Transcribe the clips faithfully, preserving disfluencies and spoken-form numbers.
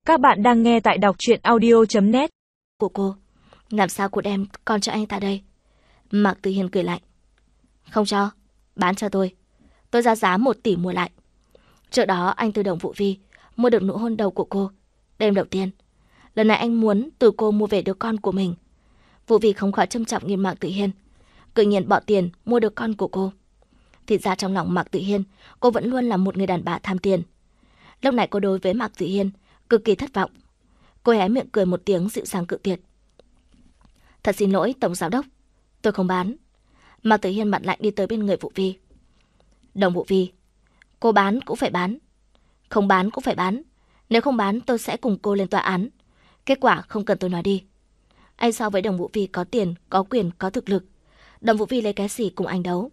Các bạn đang nghe tại đọc truyện audio chấm net. Của cô, làm sao cô đem con cho anh ta đây? Mạc Tử Hiên cười lạnh. Không cho, bán cho tôi. Tôi ra giá một tỷ mua lại. Trước đó anh từ Đồng Vũ Vi mua được nụ hôn đầu của cô đêm đầu tiên. Lần này anh muốn từ cô mua về đứa con của mình. Vũ Vi không khỏi trân trọng nhìn Mạc Tử Hiên, tự nhiên bỏ tiền mua được con của cô. Thì ra trong lòng Mạc Tử Hiên, cô vẫn luôn là một người đàn bà tham tiền. Lúc này cô đối với Mạc Tử Hiên cực kỳ thất vọng. Cô hé miệng cười một tiếng dịu dàng cự tuyệt. Thật xin lỗi Tổng Giám Đốc, tôi không bán. Mạc Tử Hiên mặt lạnh đi tới bên người Vũ Vi. Đồng Vũ Vi, cô bán cũng phải bán, không bán cũng phải bán. Nếu không bán tôi sẽ cùng cô lên tòa án. Kết quả không cần tôi nói đi. Anh so với Đồng Vũ Vi có tiền, có quyền, có thực lực. Đồng Vũ Vi lấy cái gì cùng anh đấu?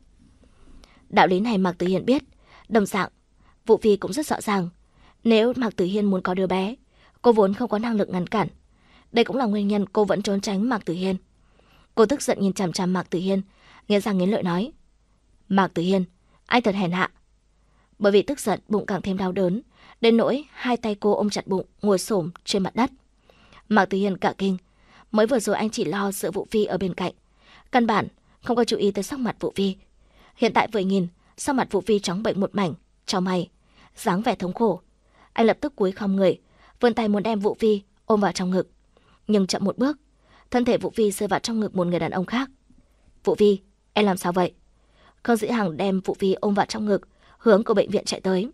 Đạo lý này Mạc Tử Hiên biết. Đồng dạng, Vũ Vi cũng rất rõ ràng. Nếu Mạc Tử Hiên muốn có đứa bé, cô vốn không có năng lực ngăn cản. Đây cũng là nguyên nhân cô vẫn trốn tránh Mạc Tử Hiên. Cô tức giận nhìn chằm chằm Mạc Tử Hiên, nghiến răng nghiến lợi nói: Mạc Tử Hiên, anh thật hèn hạ. Bởi vì tức giận, bụng càng thêm đau đớn, đến nỗi hai tay cô ôm chặt bụng, ngồi xổm trên mặt đất. Mạc Tử Hiên cả kinh. Mới vừa rồi anh chỉ lo sợ Vũ Vi ở bên cạnh, căn bản không có chú ý tới sắc mặt Vũ Vi. Hiện tại vừa nhìn, sắc mặt Vũ Vi trắng bệnh một mảnh, chau mày, dáng vẻ thống khổ. Anh lập tức cúi khom người, vươn tay muốn đem Vũ Vi ôm vào trong ngực. Nhưng chậm một bước, thân thể Vũ Vi rơi vào trong ngực một người đàn ông khác. Vũ Vi, em làm sao vậy? Khương Dĩ Hằng đem Vũ Vi ôm vào trong ngực, hướng của bệnh viện chạy tới.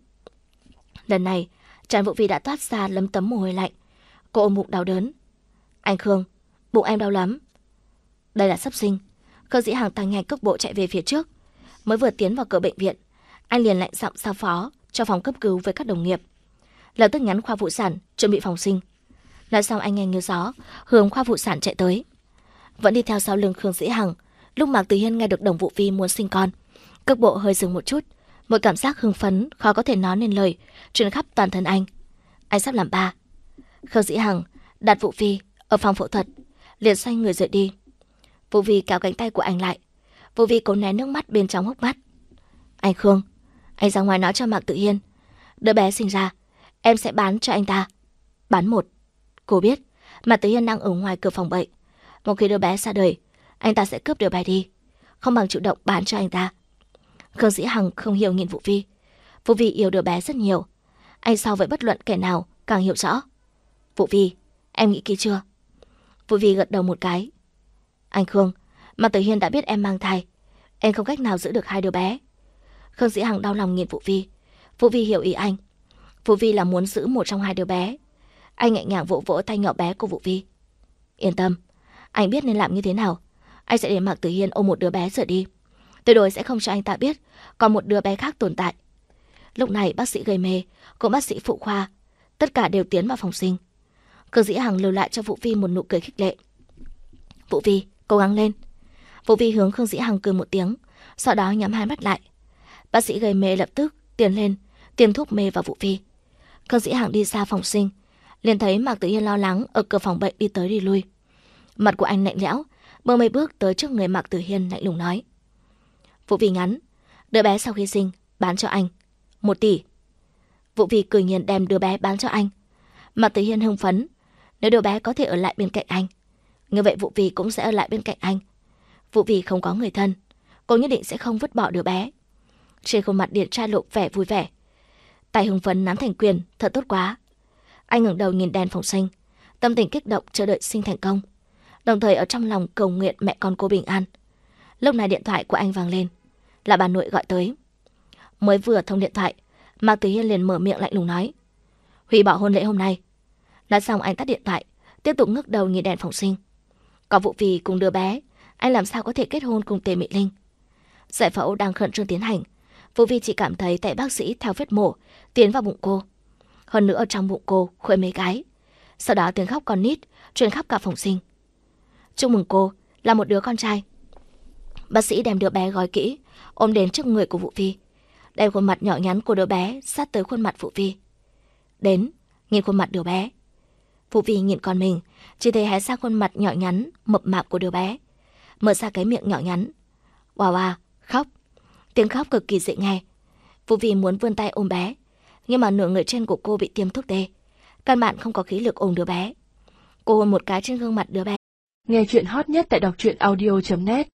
Lần này, trán Vũ Vi đã toát ra lấm tấm mồ hôi lạnh. Cô ôm bụng đau đớn. Anh Khương, bụng em đau lắm. Đây là sắp sinh. Khương Dĩ Hằng tăng nhanh cước bộ chạy về phía trước. Mới vừa tiến vào cửa bệnh viện, anh liền lạnh giọng giao phó cho phòng cấp cứu với các đồng nghiệp. Lập tức nhắn khoa phụ sản chuẩn bị phòng sinh. Nói xong anh nhanh như gió hướng khoa phụ sản chạy tới. Vẫn đi theo sau lưng Khương Dĩ Hằng. Lúc Mạc Tử Hiên nghe được Đồng Vũ Vi muốn sinh con, cước bộ hơi dừng một chút. Một cảm giác hưng phấn khó có thể nói nên lời truyền khắp toàn thân anh. Anh sắp làm ba. Khương Dĩ Hằng đặt Vũ Vi ở phòng phẫu thuật, liền xoay người rời đi. Vũ Vi kéo cánh tay của anh lại. Vũ Vi cố nén nước mắt bên trong hốc mắt. Anh Khương, anh ra ngoài nói cho Mạc Tử Hiên, đứa bé sinh ra em sẽ bán cho anh ta. Bán một. Cô biết Mạc Tử Hiên đang ở ngoài cửa phòng bệnh. Một khi đứa bé ra đời, anh ta sẽ cướp đứa bé đi, không bằng chủ động bán cho anh ta. Khương Dĩ Hằng không hiểu nhìn Vũ Vi. Vũ Vi yêu đứa bé rất nhiều. Anh so với bất luận kẻ nào càng hiểu rõ. Vũ Vi, em nghĩ kỹ chưa? Vũ Vi gật đầu một cái. Anh Khương, Mạc Tử Hiên đã biết em mang thai, em không cách nào giữ được hai đứa bé. Khương Dĩ Hằng đau lòng nhìn Vũ Vi. Vũ Vi hiểu ý anh. Vũ Vi là muốn giữ một trong hai đứa bé. Anh nhẹ nhàng vỗ vỗ tay nhỏ bé của Vũ Vi. Yên tâm, anh biết nên làm như thế nào. Anh sẽ để Mạc Tử Hiên ôm một đứa bé rời đi. Tuyệt đối sẽ không cho anh ta biết còn một đứa bé khác tồn tại. Lúc này bác sĩ gây mê cùng bác sĩ phụ khoa tất cả đều tiến vào phòng sinh. Khương Dĩ Hằng lưu lại cho Vũ Vi một nụ cười khích lệ. Vũ Vi, cố gắng lên. Vũ Vi hướng Khương Dĩ Hằng cười một tiếng, sau đó nhắm hai mắt lại. Bác sĩ gây mê lập tức tiến lên tiêm thuốc mê vào Vũ Vi. Khương Dĩ Hằng đi ra phòng sinh, liền thấy Mạc Tử Hiên lo lắng ở cửa phòng bệnh đi tới đi lui. Mặt của anh lạnh lẽo, bước mấy bước tới trước người Mạc Tử Hiên lạnh lùng nói: Vũ Vi ngắn, đứa bé sau khi sinh bán cho anh một tỷ. Vũ Vi cười nhiên đem đứa bé bán cho anh. Mạc Tử Hiên hưng phấn. Nếu đứa bé có thể ở lại bên cạnh anh, như vậy Vũ Vi cũng sẽ ở lại bên cạnh anh. Vũ Vi không có người thân, cô nhất định sẽ không vứt bỏ đứa bé. Trên khuôn mặt điển trai lộ vẻ vui vẻ, tay hưng phấn nắm thành quyền, thật tốt quá. Anh ngẩng đầu nhìn đèn phòng sinh, tâm tình kích động chờ đợi sinh thành công, đồng thời ở trong lòng cầu nguyện mẹ con cô bình an. Lúc này điện thoại của anh vang lên, là bà nội gọi tới. Mới vừa thông điện thoại, Mạc Tử Hiên liền mở miệng lạnh lùng nói: hủy bỏ hôn lễ hôm nay. Nói xong anh tắt điện thoại, tiếp tục ngước đầu nhìn đèn phòng sinh. Có Vũ Vi cùng đứa bé, anh làm sao có thể kết hôn cùng Tề Mỹ Linh? Giải phẫu đang khẩn trương tiến hành. Vũ Vi chỉ cảm thấy tay bác sĩ theo vết mổ tiến vào bụng cô. Hơn nữa ở trong bụng cô khuấy mấy cái. Sau đó tiếng khóc con nít truyền khắp cả phòng sinh. Chúc mừng cô là một đứa con trai. Bác sĩ đem đứa bé gói kỹ, ôm đến trước người của Vũ Vi, đem khuôn mặt nhỏ nhắn của đứa bé sát tới khuôn mặt Vũ Vi. Đến, nhìn khuôn mặt đứa bé. Vũ Vi nhìn con mình, chỉ thấy hé ra khuôn mặt nhỏ nhắn mập mạp của đứa bé, mở ra cái miệng nhỏ nhắn. Wow wow, khóc. Tiếng khóc cực kỳ dễ nghe. Vũ Vi muốn vươn tay ôm bé, nhưng mà nửa người trên của cô bị tiêm thuốc tê, căn bản không có khí lực ôm đứa bé. Cô hôn một cái trên gương mặt đứa bé. Nghe chuyện hot nhất tại đọc truyện audio chấm net.